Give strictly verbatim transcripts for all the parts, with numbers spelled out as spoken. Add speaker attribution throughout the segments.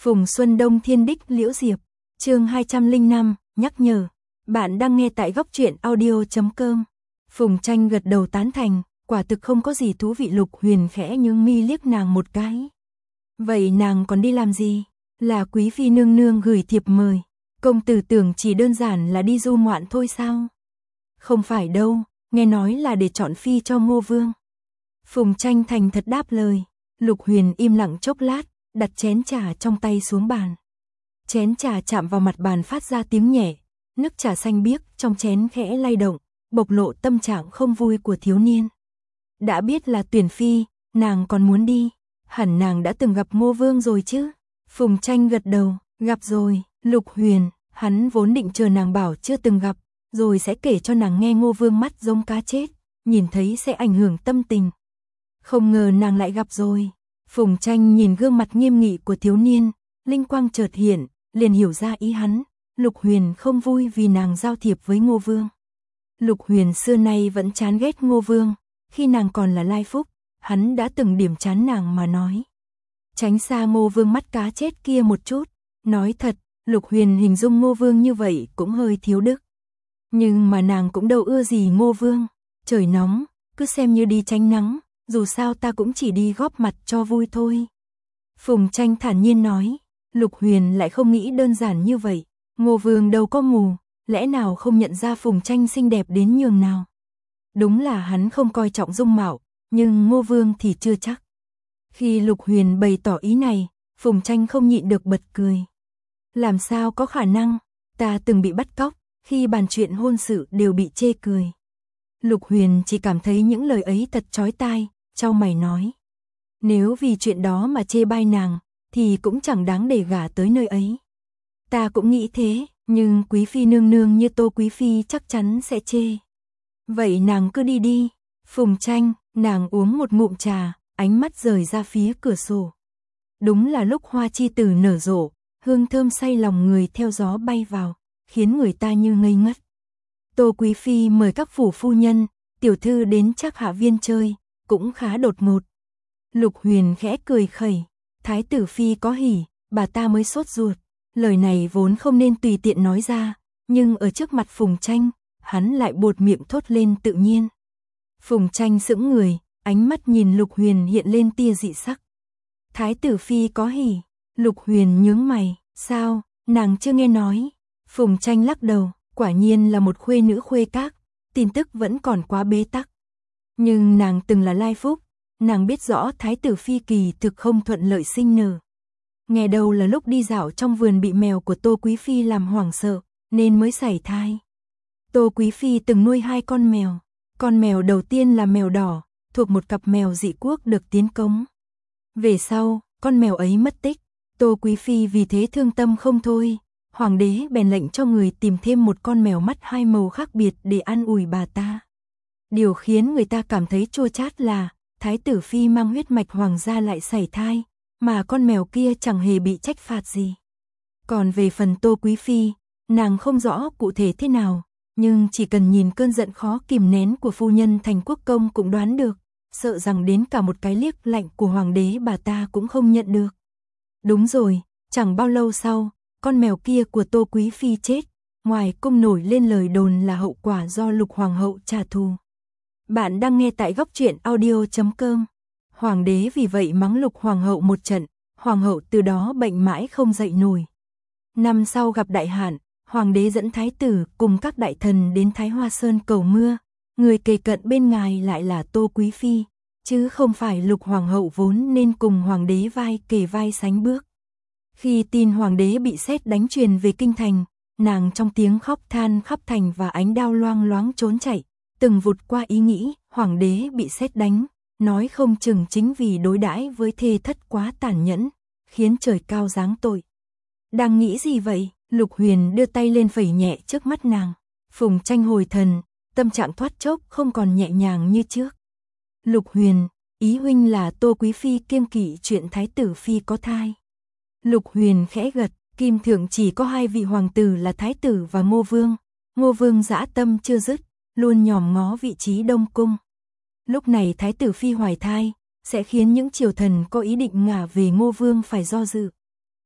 Speaker 1: Phùng Xuân Đông Thiên Đích Liễu Diệp, chương hai trăm lẻ năm, nhắc nhở. Bạn đang nghe tại góc truyện audio chấm com. Phùng Tranh gật đầu tán thành, quả thực không có gì thú vị. Lục Huyền khẽ nhướng mi liếc nàng một cái. Vậy nàng còn đi làm gì? Là quý phi nương nương gửi thiệp mời. Công tử tưởng chỉ đơn giản là đi du ngoạn thôi sao? Không phải đâu, nghe nói là để chọn phi cho Ngô Vương. Phùng Tranh thành thật đáp lời. Lục Huyền im lặng chốc lát, đặt chén trà trong tay xuống bàn. Chén trà chạm vào mặt bàn phát ra tiếng nhẹ, nước trà xanh biếc trong chén khẽ lay động, bộc lộ tâm trạng không vui của thiếu niên. Đã biết là tuyển phi, nàng còn muốn đi, hẳn nàng đã từng gặp Ngô Vương rồi chứ? Phùng Tranh gật đầu, gặp rồi. Lục Huyền, hắn vốn định chờ nàng bảo chưa từng gặp, rồi sẽ kể cho nàng nghe Ngô Vương mắt giống cá chết, nhìn thấy sẽ ảnh hưởng tâm tình. Không ngờ nàng lại gặp rồi. Phùng Tranh nhìn gương mặt nghiêm nghị của thiếu niên, linh quang chợt hiện, liền hiểu ra ý hắn. Lục Huyền không vui vì nàng giao thiệp với Ngô Vương. Lục Huyền xưa nay vẫn chán ghét Ngô Vương, khi nàng còn là Lai Phúc, hắn đã từng điểm chán nàng mà nói. Tránh xa Ngô Vương mắt cá chết kia một chút. Nói thật, Lục Huyền hình dung Ngô Vương như vậy cũng hơi thiếu đức. Nhưng mà nàng cũng đâu ưa gì Ngô Vương. Trời nóng, cứ xem như đi tránh nắng, dù sao ta cũng chỉ đi góp mặt cho vui thôi. Phùng Tranh thản nhiên nói. Lục Huyền lại không nghĩ đơn giản như vậy. Ngô Vương đâu có mù, lẽ nào không nhận ra Phùng Tranh xinh đẹp đến nhường nào? Đúng là hắn không coi trọng dung mạo, nhưng Ngô Vương thì chưa chắc. Khi Lục Huyền bày tỏ ý này, Phùng Tranh không nhịn được bật cười. Làm sao có khả năng, ta từng bị bắt cóc, khi bàn chuyện hôn sự đều bị chê cười. Lục Huyền chỉ cảm thấy những lời ấy thật chói tai, chau mày nói. Nếu vì chuyện đó mà chê bai nàng, thì cũng chẳng đáng để gả tới nơi ấy. Ta cũng nghĩ thế, nhưng quý phi nương nương như Tô quý phi chắc chắn sẽ chê. Vậy nàng cứ đi đi. Phùng Tranh, nàng uống một ngụm trà, ánh mắt rời ra phía cửa sổ. Đúng là lúc hoa chi tử nở rộ, hương thơm say lòng người theo gió bay vào, khiến người ta như ngây ngất. Tô quý phi mời các phủ phu nhân, tiểu thư đến Trác Hạ Viên chơi, cũng khá đột ngột. Lục Huyền khẽ cười khẩy, thái tử phi có hỉ, bà ta mới sốt ruột. Lời này vốn không nên tùy tiện nói ra, nhưng ở trước mặt Phùng Tranh, hắn lại buột miệng thốt lên tự nhiên. Phùng Tranh sững người, ánh mắt nhìn Lục Huyền hiện lên tia dị sắc. Thái tử phi có hỉ? Lục Huyền nhướng mày, sao, nàng chưa nghe nói? Phùng Tranh lắc đầu, quả nhiên là một khuê nữ khuê các, tin tức vẫn còn quá bế tắc. Nhưng nàng từng là Lai Phúc, nàng biết rõ thái tử phi kỳ thực không thuận lợi sinh nở. Nghe đầu là lúc đi dạo trong vườn bị mèo của Tô quý phi làm hoảng sợ, nên mới sảy thai. Tô quý phi từng nuôi hai con mèo, con mèo đầu tiên là mèo đỏ, thuộc một cặp mèo dị quốc được tiến cống. Về sau, con mèo ấy mất tích, Tô quý phi vì thế thương tâm không thôi, hoàng đế bèn lệnh cho người tìm thêm một con mèo mắt hai màu khác biệt để an ủi bà ta. Điều khiến người ta cảm thấy chua chát là, thái tử phi mang huyết mạch hoàng gia lại sảy thai, mà con mèo kia chẳng hề bị trách phạt gì. Còn về phần Tô quý phi, nàng không rõ cụ thể thế nào, nhưng chỉ cần nhìn cơn giận khó kìm nén của phu nhân Thành Quốc công cũng đoán được, sợ rằng đến cả một cái liếc lạnh của hoàng đế bà ta cũng không nhận được. Đúng rồi, chẳng bao lâu sau, con mèo kia của Tô quý phi chết, ngoài cung nổi lên lời đồn là hậu quả do Lục hoàng hậu trả thù. Bạn đang nghe tại góc truyện audio chấm com. Hoàng đế vì vậy mắng Lục hoàng hậu một trận, hoàng hậu từ đó bệnh mãi không dậy nổi. Năm sau gặp đại hạn, hoàng đế dẫn thái tử cùng các đại thần đến Thái Hoa Sơn cầu mưa, người kề cận bên ngài lại là Tô quý phi, chứ không phải Lục hoàng hậu vốn nên cùng hoàng đế vai kề vai sánh bước. Khi tin hoàng đế bị sét đánh truyền về kinh thành, nàng trong tiếng khóc than khắp thành và ánh đao loang loáng trốn chạy, từng vụt qua ý nghĩ hoàng đế bị sét đánh, nói không chừng chính vì đối đãi với thê thất quá tàn nhẫn, khiến trời cao giáng tội. Đang nghĩ gì vậy? Lục Huyền đưa tay lên phẩy nhẹ trước mắt nàng. Phùng Tranh hồi thần, tâm trạng thoát chốc không còn nhẹ nhàng như trước. Lục Huyền, ý huynh là Tô quý phi kiêng kỵ chuyện thái tử phi có thai. Lục Huyền khẽ gật, Kim Thượng chỉ có hai vị hoàng tử là thái tử và Ngô Vương. Ngô Vương dã tâm chưa dứt, luôn nhòm ngó vị trí Đông cung. Lúc này thái tử phi hoài thai, sẽ khiến những triều thần có ý định ngả về Ngô Vương phải do dự.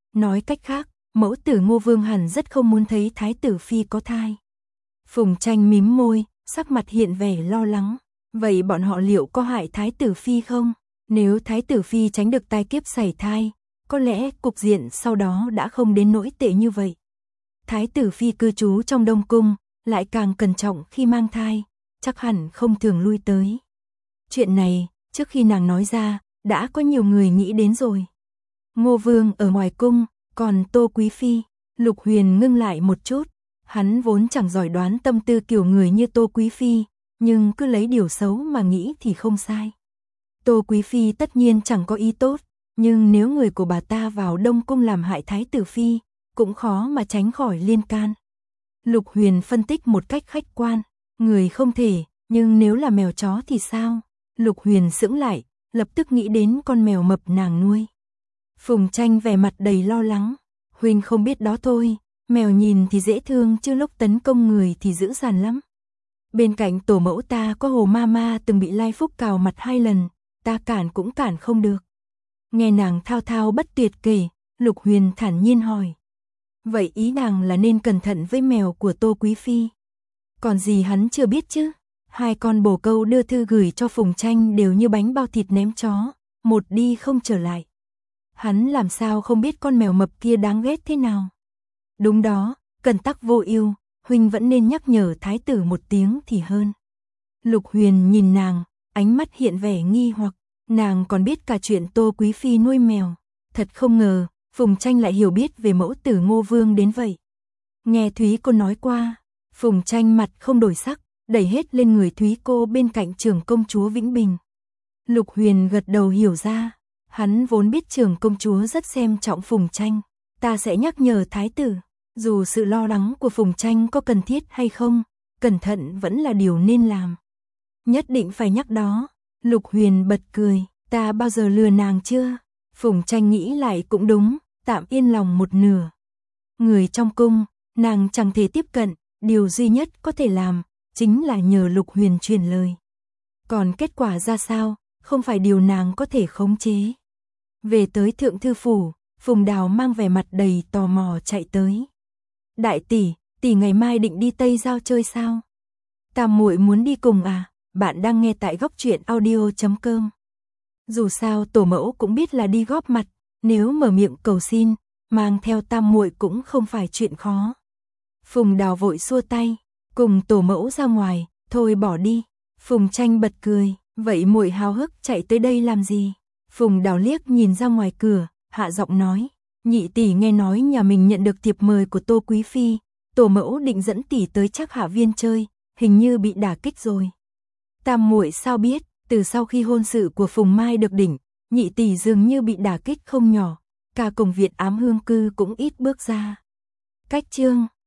Speaker 1: Nói cách khác, mẫu tử Ngô Vương hẳn rất không muốn thấy thái tử phi có thai. Phùng Tranh mím môi, sắc mặt hiện vẻ lo lắng. Vậy bọn họ liệu có hại thái tử phi không? Nếu thái tử phi tránh được tai kiếp sảy thai, có lẽ cục diện sau đó đã không đến nỗi tệ như vậy. Thái tử phi cư trú trong Đông Cung, lại càng cẩn trọng khi mang thai, chắc hẳn không thường lui tới. Chuyện này, trước khi nàng nói ra, đã có nhiều người nghĩ đến rồi. Ngô Vương ở ngoài cung, còn Tô Quý Phi, Lục Huyền ngưng lại một chút. Hắn vốn chẳng giỏi đoán tâm tư kiểu người như Tô Quý Phi, nhưng cứ lấy điều xấu mà nghĩ thì không sai. Tô Quý Phi tất nhiên chẳng có ý tốt, nhưng nếu người của bà ta vào Đông Cung làm hại thái tử phi, cũng khó mà tránh khỏi liên can. Lục Huyền phân tích một cách khách quan, người không thể, nhưng nếu là mèo chó thì sao? Lục Huyền sững lại, lập tức nghĩ đến con mèo mập nàng nuôi. Phùng Tranh vẻ mặt đầy lo lắng, huynh không biết đó thôi, mèo nhìn thì dễ thương chứ lúc tấn công người thì dữ dằn lắm. Bên cạnh tổ mẫu ta có Hồ Ma Ma từng bị Lai Phúc cào mặt hai lần, ta cản cũng cản không được. Nghe nàng thao thao bất tuyệt kể, Lục Huyền thản nhiên hỏi. Vậy ý nàng là nên cẩn thận với mèo của Tô Quý Phi. Còn gì hắn chưa biết chứ? Hai con bồ câu đưa thư gửi cho Phùng Tranh đều như bánh bao thịt ném chó, một đi không trở lại. Hắn làm sao không biết con mèo mập kia đáng ghét thế nào? Đúng đó, cần tắc vô ưu, huynh vẫn nên nhắc nhở thái tử một tiếng thì hơn. Lục Huyền nhìn nàng, ánh mắt hiện vẻ nghi hoặc, nàng còn biết cả chuyện Tô Quý Phi nuôi mèo. Thật không ngờ, Phùng Tranh lại hiểu biết về mẫu tử Ngô Vương đến vậy. Nghe Thúy cô nói qua, Phùng Tranh mặt không đổi sắc, đẩy hết lên người Thúy cô bên cạnh trưởng công chúa Vĩnh Bình. Lục Huyền gật đầu hiểu ra, hắn vốn biết trưởng công chúa rất xem trọng Phùng Tranh. Ta sẽ nhắc nhở thái tử, dù sự lo lắng của Phùng Tranh có cần thiết hay không, cẩn thận vẫn là điều nên làm. Nhất định phải nhắc đó. Lục Huyền bật cười, ta bao giờ lừa nàng chưa? Phùng Tranh nghĩ lại cũng đúng, tạm yên lòng một nửa. Người trong cung, nàng chẳng thể tiếp cận, điều duy nhất có thể làm, chính là nhờ Lục Huyền truyền lời. Còn kết quả ra sao, không phải điều nàng có thể khống chế. Về tới Thượng Thư Phủ, Phùng Đào mang vẻ mặt đầy tò mò chạy tới. Đại tỷ, tỷ ngày mai định đi Tây Giao chơi sao? Tam muội muốn đi cùng à? Bạn đang nghe tại góc truyện audio chấm com. Dù sao tổ mẫu cũng biết là đi góp mặt, nếu mở miệng cầu xin, mang theo tam muội cũng không phải chuyện khó. Phùng Đào vội xua tay, cùng tổ mẫu ra ngoài, thôi bỏ đi. Phùng Tranh bật cười, vậy muội háo hức chạy tới đây làm gì? Phùng Đào liếc nhìn ra ngoài cửa, hạ giọng nói, nhị tỷ nghe nói nhà mình nhận được thiệp mời của Tô Quý Phi, tổ mẫu định dẫn tỷ tới Trác Hạ Viên chơi, hình như bị đả kích rồi. Tam muội sao biết? Từ sau khi hôn sự của Phùng Mai được đỉnh, nhị tỷ dường như bị đả kích không nhỏ, cả cổng Việt Ám Hương Cư cũng ít bước ra. Cách chương